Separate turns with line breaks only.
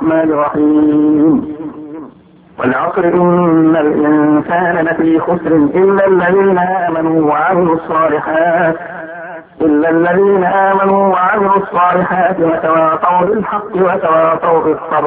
الرحمن الرحيم. والعصر إن الإنسان لفي خسر إلا الذين آمنوا وعملوا الصالحات وتواصوا بالحق وتواصوا بالصبر.